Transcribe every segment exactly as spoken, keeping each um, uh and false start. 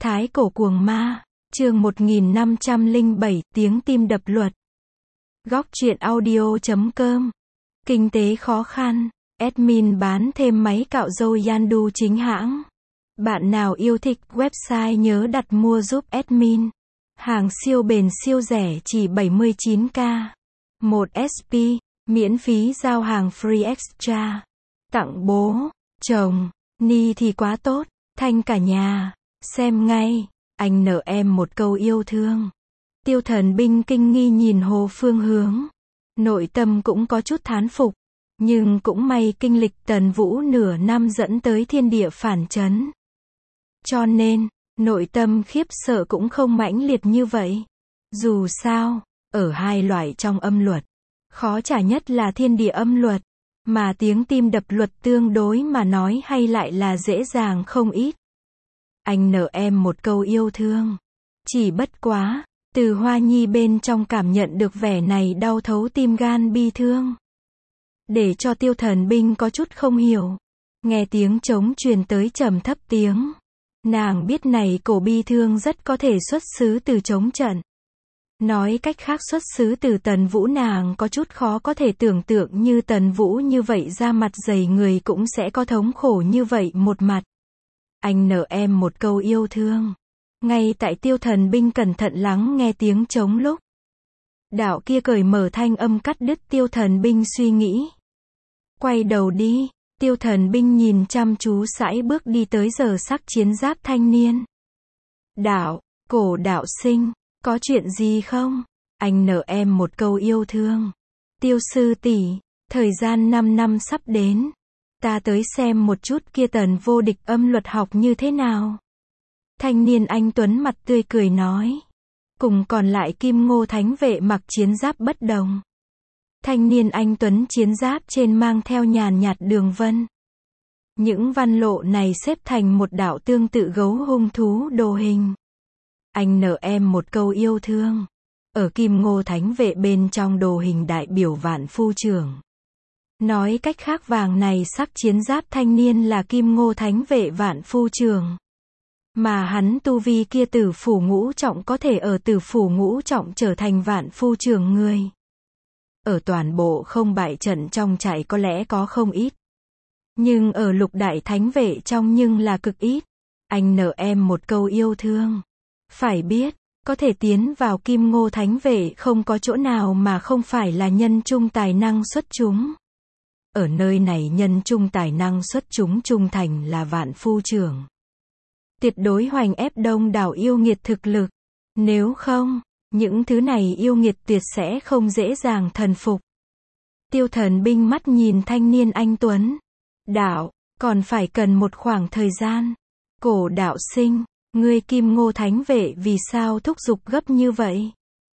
Thái cổ cuồng ma, chương một nghìn năm trăm lẻ bảy, tiếng tim đập luật. Góc truyện audio chấm com. Kinh tế khó khăn, admin bán thêm máy cạo râu Yandu chính hãng. Bạn nào yêu thích website nhớ đặt mua giúp admin. Hàng siêu bền siêu rẻ chỉ bảy mươi chín k. một ét pê, miễn phí giao hàng free extra. Tặng bố, chồng, ni thì quá tốt, thanh cả nhà. Xem ngay, anh nợ em một câu yêu thương. Tiêu Thần Binh kinh nghi nhìn Hồ Phương Hướng. Nội tâm cũng có chút thán phục. Nhưng cũng may kinh lịch Tần Vũ nửa năm dẫn tới thiên địa phản chấn. Cho nên, nội tâm khiếp sợ cũng không mãnh liệt như vậy. Dù sao, ở hai loại trong âm luật, khó trả nhất là thiên địa âm luật. Mà tiếng tim đập luật tương đối mà nói hay lại là dễ dàng không ít. Anh nợ em một câu yêu thương. Chỉ bất quá, từ Hoa Nhi bên trong cảm nhận được vẻ này đau thấu tim gan bi thương. Để cho Tiêu Thần Binh có chút không hiểu. Nghe tiếng trống truyền tới trầm thấp tiếng. Nàng biết này cổ bi thương rất có thể xuất xứ từ trống trận. Nói cách khác xuất xứ từ Tần Vũ, nàng có chút khó có thể tưởng tượng như Tần Vũ như vậy ra mặt dày người cũng sẽ có thống khổ như vậy một mặt. Anh nợ em một câu yêu thương. Ngay tại Tiêu Thần Binh cẩn thận lắng nghe tiếng trống lúc. Đạo kia cởi mở thanh âm cắt đứt Tiêu Thần Binh suy nghĩ. Quay đầu đi, Tiêu Thần Binh nhìn chăm chú sải bước đi tới giờ sắc chiến giáp thanh niên. Đạo, cổ đạo sinh, có chuyện gì không? Anh nợ em một câu yêu thương. Tiêu sư tỷ, thời gian năm năm sắp đến. Ta tới xem một chút kia Tần vô địch âm luật học như thế nào. Thanh niên anh tuấn mặt tươi cười nói. Cùng còn lại Kim Ngô Thánh vệ mặc chiến giáp bất đồng. Thanh niên anh tuấn chiến giáp trên mang theo nhàn nhạt đường vân. Những văn lộ này xếp thành một đạo tương tự gấu hung thú đồ hình. Anh nợ em một câu yêu thương. Ở Kim Ngô Thánh vệ bên trong đồ hình đại biểu Vạn Phu Trưởng. Nói cách khác vàng này sắc chiến giáp thanh niên là Kim Ngô Thánh vệ Vạn Phu Trưởng. Mà hắn tu vi kia tử phủ ngũ trọng có thể ở tử phủ ngũ trọng trở thành Vạn Phu Trưởng người. Ở toàn bộ không bại trận trong chạy có lẽ có không ít. Nhưng ở lục đại thánh vệ trong nhưng là cực ít. Anh nợ em một câu yêu thương. Phải biết, có thể tiến vào Kim Ngô Thánh vệ không có chỗ nào mà không phải là nhân trung tài năng xuất chúng. Ở nơi này nhân trung tài năng xuất chúng trung thành là Vạn Phu Trưởng. Tuyệt đối hoành ép đông đảo yêu nghiệt thực lực. Nếu không, những thứ này yêu nghiệt tuyệt sẽ không dễ dàng thần phục. Tiêu Thần Binh mắt nhìn thanh niên anh tuấn. Đạo, còn phải cần một khoảng thời gian. Cổ đạo sinh, ngươi Kim Ngô Thánh vệ vì sao thúc giục gấp như vậy?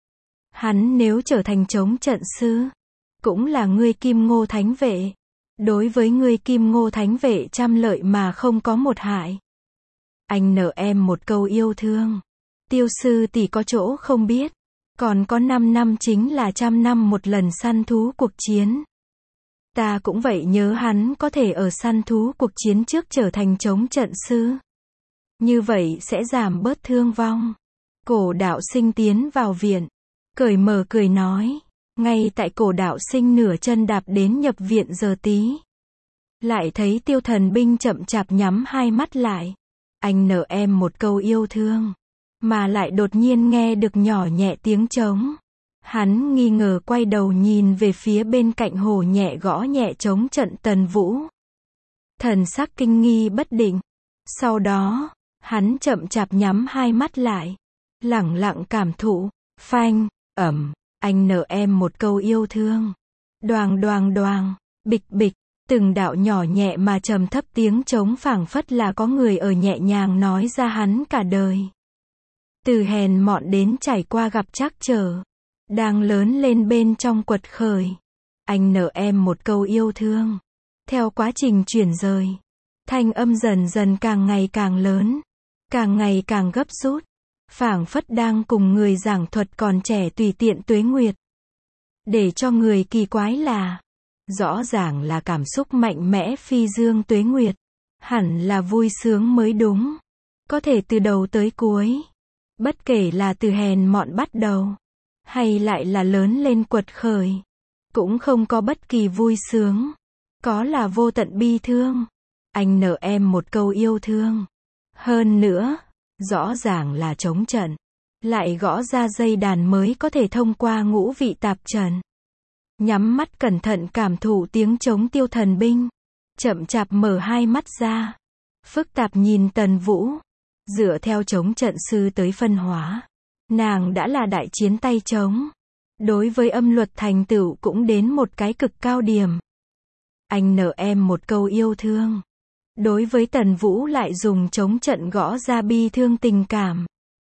Hắn nếu trở thành chống trận sư, cũng là ngươi Kim Ngô Thánh vệ. Đối với ngươi Kim Ngô Thánh vệ trăm lợi mà không có một hại. Anh nợ em một câu yêu thương. Tiêu sư tỷ có chỗ không biết. Còn có năm năm chính là trăm năm một lần săn thú cuộc chiến. Ta cũng vậy nhớ hắn có thể ở săn thú cuộc chiến trước trở thành chống trận sư. Như vậy sẽ giảm bớt thương vong. Cổ đạo sinh tiến vào viện. Cởi mở cười nói. Ngay tại cổ đạo sinh nửa chân đạp đến nhập viện giờ tí. Lại thấy Tiêu Thần Binh chậm chạp nhắm hai mắt lại. Anh nợ em một câu yêu thương. Mà lại đột nhiên nghe được nhỏ nhẹ tiếng trống. Hắn nghi ngờ quay đầu nhìn về phía bên cạnh hồ nhẹ gõ nhẹ trống trận Tần Vũ. Thần sắc kinh nghi bất định. Sau đó, hắn chậm chạp nhắm hai mắt lại. Lẳng lặng cảm thụ. Phanh, ẩm. Anh nợ em một câu yêu thương. Đoàng đoàng đoàng. Bịch bịch. Từng đạo nhỏ nhẹ mà trầm thấp tiếng trống phảng phất là có người ở nhẹ nhàng nói ra hắn cả đời. Từ hèn mọn đến trải qua gặp trắc trở. Đang lớn lên bên trong quật khởi. Anh nợ em một câu yêu thương. Theo quá trình chuyển rời. Thanh âm dần dần càng ngày càng lớn. Càng ngày càng gấp rút. Phảng phất đang cùng người giảng thuật còn trẻ tùy tiện tuế nguyệt. Để cho người kỳ quái là. Rõ ràng là cảm xúc mạnh mẽ phi dương tuế nguyệt. Hẳn là vui sướng mới đúng. Có thể từ đầu tới cuối. Bất kể là từ hèn mọn bắt đầu, hay lại là lớn lên quật khởi, cũng không có bất kỳ vui sướng. Có là vô tận bi thương. Anh nợ em một câu yêu thương. Hơn nữa, rõ ràng là trống trận. Lại gõ ra dây đàn mới có thể thông qua ngũ vị tạp trần. Nhắm mắt cẩn thận cảm thụ tiếng trống Tiêu Thần Binh. Chậm chạp mở hai mắt ra. Phức tạp nhìn Tần Vũ. Dựa theo trống trận sư tới phân hóa, nàng đã là đại chiến tay trống. Đối với âm luật thành tựu cũng đến một cái cực cao điểm. Anh nợ em một câu yêu thương. Đối với Tần Vũ lại dùng trống trận gõ ra bi thương tình cảm.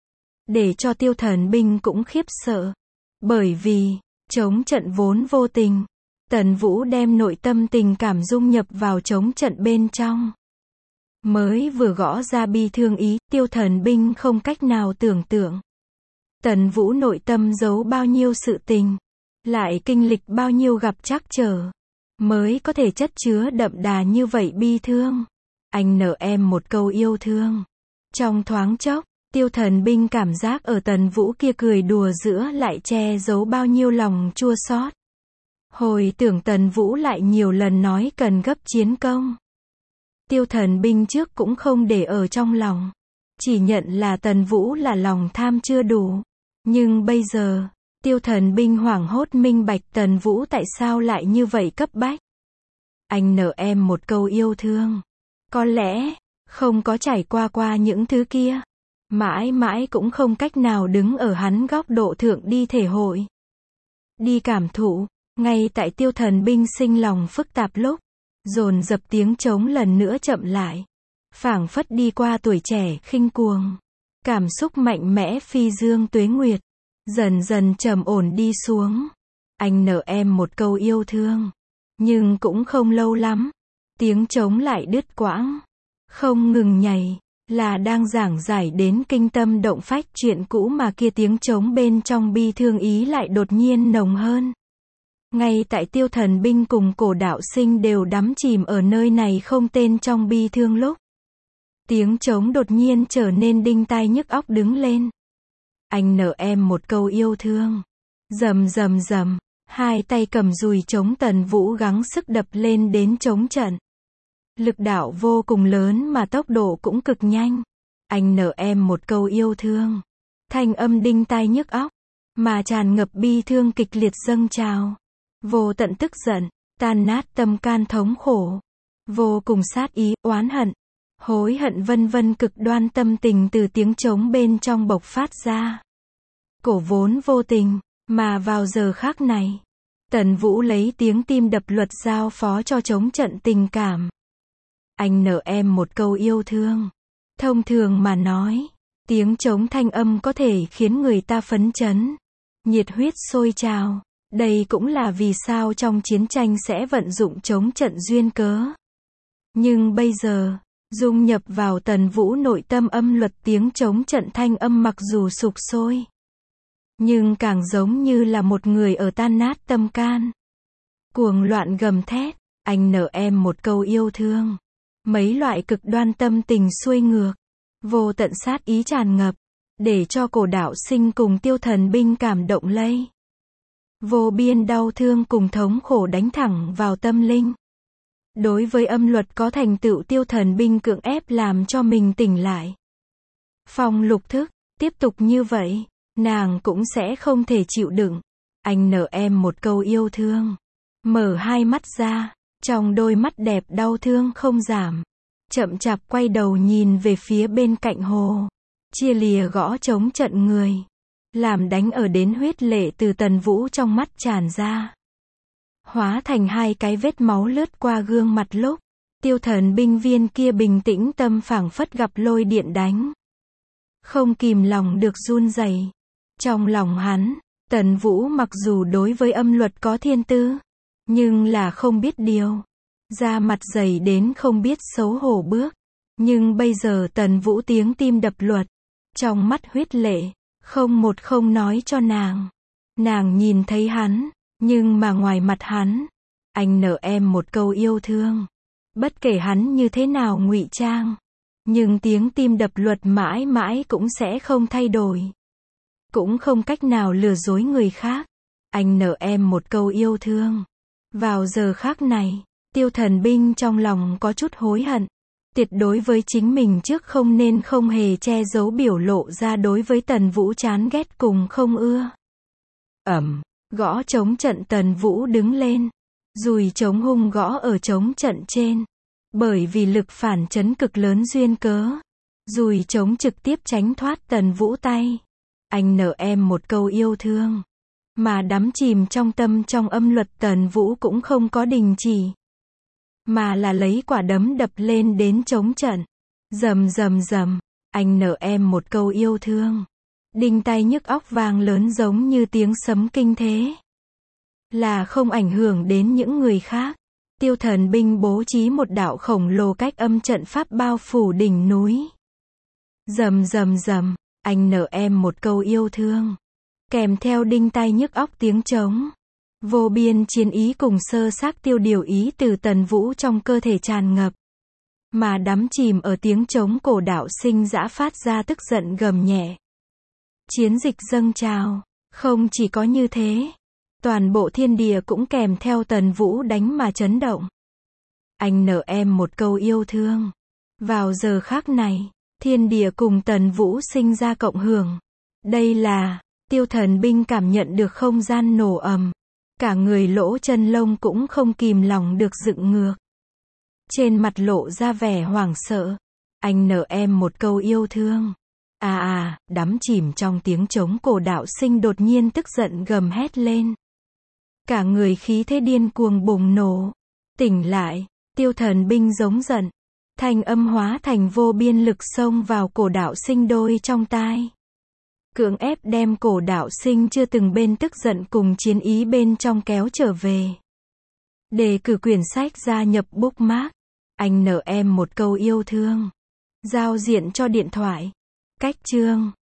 Để cho Tiêu Thần Binh cũng khiếp sợ. Bởi vì, trống trận vốn vô tình. Tần Vũ đem nội tâm tình cảm dung nhập vào trống trận bên trong. Mới vừa gõ ra bi thương ý, Tiêu Thần Binh không cách nào tưởng tượng. Tần Vũ nội tâm giấu bao nhiêu sự tình. Lại kinh lịch bao nhiêu gặp trắc trở. Mới có thể chất chứa đậm đà như vậy bi thương. Anh nợ em một câu yêu thương. Trong thoáng chốc, Tiêu Thần Binh cảm giác ở Tần Vũ kia cười đùa giữa lại che giấu bao nhiêu lòng chua xót. Hồi tưởng Tần Vũ lại nhiều lần nói cần gấp chiến công. Tiêu Thần Binh trước cũng không để ở trong lòng. Chỉ nhận là Tần Vũ là lòng tham chưa đủ. Nhưng bây giờ, Tiêu Thần Binh hoảng hốt minh bạch Tần Vũ tại sao lại như vậy cấp bách. Anh nợ em một câu yêu thương. Có lẽ, không có trải qua qua những thứ kia. Mãi mãi cũng không cách nào đứng ở hắn góc độ thượng đi thể hội. Đi cảm thụ, ngay tại Tiêu Thần Binh sinh lòng phức tạp lúc. Dồn dập tiếng trống lần nữa chậm lại. Phảng phất đi qua tuổi trẻ khinh cuồng. Cảm xúc mạnh mẽ phi dương tuế nguyệt. Dần dần trầm ổn đi xuống. Anh nợ em một câu yêu thương. Nhưng cũng không lâu lắm. Tiếng trống lại đứt quãng. Không ngừng nhảy. Là đang giảng giải đến kinh tâm động phách chuyện cũ mà kia tiếng trống bên trong bi thương ý lại đột nhiên nồng hơn. Ngay tại Tiêu Thần Binh cùng Cổ Đạo Sinh đều đắm chìm ở nơi này không tên trong bi thương lúc. Tiếng trống đột nhiên trở nên đinh tai nhức óc đứng lên. Anh nợ em một câu yêu thương. Rầm rầm rầm, hai tay cầm dùi trống Tần Vũ gắng sức đập lên đến trống trận. Lực đạo vô cùng lớn mà tốc độ cũng cực nhanh. Anh nợ em một câu yêu thương. Thanh âm đinh tai nhức óc, mà tràn ngập bi thương kịch liệt dâng trào. Vô tận tức giận, tan nát tâm can thống khổ. Vô cùng sát ý, oán hận, hối hận vân vân cực đoan tâm tình từ tiếng trống bên trong bộc phát ra. Cổ vốn vô tình, mà vào giờ khác này, Tần Vũ lấy tiếng tim đập luật giao phó cho trống trận tình cảm. Anh nợ em một câu yêu thương. Thông thường mà nói, tiếng trống thanh âm có thể khiến người ta phấn chấn, nhiệt huyết sôi trào. Đây cũng là vì sao trong chiến tranh sẽ vận dụng trống trận duyên cớ. Nhưng bây giờ, dung nhập vào Tần Vũ nội tâm âm luật tiếng trống trận thanh âm mặc dù sục sôi, nhưng càng giống như là một người ở tan nát tâm can. Cuồng loạn gầm thét, anh nợ em một câu yêu thương. Mấy loại cực đoan tâm tình xuôi ngược, vô tận sát ý tràn ngập, để cho Cổ Đạo Sinh cùng Tiêu Thần Binh cảm động lây. Vô biên đau thương cùng thống khổ đánh thẳng vào tâm linh. Đối với âm luật có thành tựu Tiêu Thần Binh cưỡng ép làm cho mình tỉnh lại. Phong lục thức, tiếp tục như vậy, nàng cũng sẽ không thể chịu đựng. Anh nợ em một câu yêu thương. Mở hai mắt ra, trong đôi mắt đẹp đau thương không giảm. Chậm chạp quay đầu nhìn về phía bên cạnh hồ. Chia lìa gõ trống trận người. Làm đánh ở đến huyết lệ từ Tần Vũ trong mắt tràn ra. Hóa thành hai cái vết máu lướt qua gương mặt lúc. Tiêu Thần Binh viên kia bình tĩnh tâm phảng phất gặp lôi điện đánh. Không kìm lòng được run rẩy. Trong lòng hắn, Tần Vũ mặc dù đối với âm luật có thiên tư, nhưng là không biết điều. Da mặt dày đến không biết xấu hổ bước. Nhưng bây giờ Tần Vũ tiếng tim đập luật. Trong mắt huyết lệ, không một không nói cho nàng. Nàng nhìn thấy hắn, nhưng mà ngoài mặt hắn, anh nợ em một câu yêu thương. Bất kể hắn như thế nào ngụy trang, Nhưng tiếng tim đập luật mãi mãi cũng sẽ không thay đổi. Cũng không cách nào lừa dối người khác. Anh nợ em một câu yêu thương. Vào giờ khắc này, Tiêu Thần Binh trong lòng có chút hối hận. Tuyệt đối với chính mình trước không nên không hề che giấu biểu lộ ra đối với Tần Vũ chán ghét cùng không ưa. Ẩm, gõ trống trận Tần Vũ đứng lên. Dùi trống hung gõ ở trống trận trên. Bởi vì lực phản chấn cực lớn duyên cớ. Dùi trống trực tiếp tránh thoát Tần Vũ tay. Anh nợ em một câu yêu thương. Mà đắm chìm trong tâm trong âm luật Tần Vũ cũng không có đình chỉ. Mà là lấy quả đấm đập lên đến trống trận. Rầm rầm rầm, anh nợ em một câu yêu thương. Đinh tai nhức óc vang lớn giống như tiếng sấm kinh thế. Là không ảnh hưởng đến những người khác. Tiêu Thần Binh bố trí một đạo khổng lồ cách âm trận pháp bao phủ đỉnh núi. Rầm rầm rầm, anh nợ em một câu yêu thương. Kèm theo đinh tai nhức óc tiếng trống. Vô biên chiến ý cùng sơ xác tiêu điều ý từ Tần Vũ trong cơ thể tràn ngập. Mà đắm chìm ở tiếng trống cổ đạo sinh dã phát ra tức giận gầm nhẹ. Chiến dịch dâng trào. Không chỉ có như thế. Toàn bộ thiên địa cũng kèm theo Tần Vũ đánh mà chấn động. Anh nợ em một câu yêu thương. Vào giờ khắc này, thiên địa cùng Tần Vũ sinh ra cộng hưởng. Đây là, Tiêu Thần Binh cảm nhận được không gian nổ ầm. Cả người lỗ chân lông cũng không kìm lòng được dựng ngược. Trên mặt lộ ra vẻ hoảng sợ. Anh nợ em một câu yêu thương. À à, đắm chìm trong tiếng trống cổ đạo sinh đột nhiên tức giận gầm hét lên. Cả người khí thế điên cuồng bùng nổ. Tỉnh lại, Tiêu Thần Binh giống giận. Thanh âm hóa thành vô biên lực xông vào cổ đạo sinh đôi trong tai. Cưỡng ép đem cổ đạo sinh chưa từng bên tức giận cùng chiến ý bên trong kéo trở về. Đề cử quyển sách gia nhập bookmark. Anh nợ em một câu yêu thương. Giao diện cho điện thoại. Cách chương.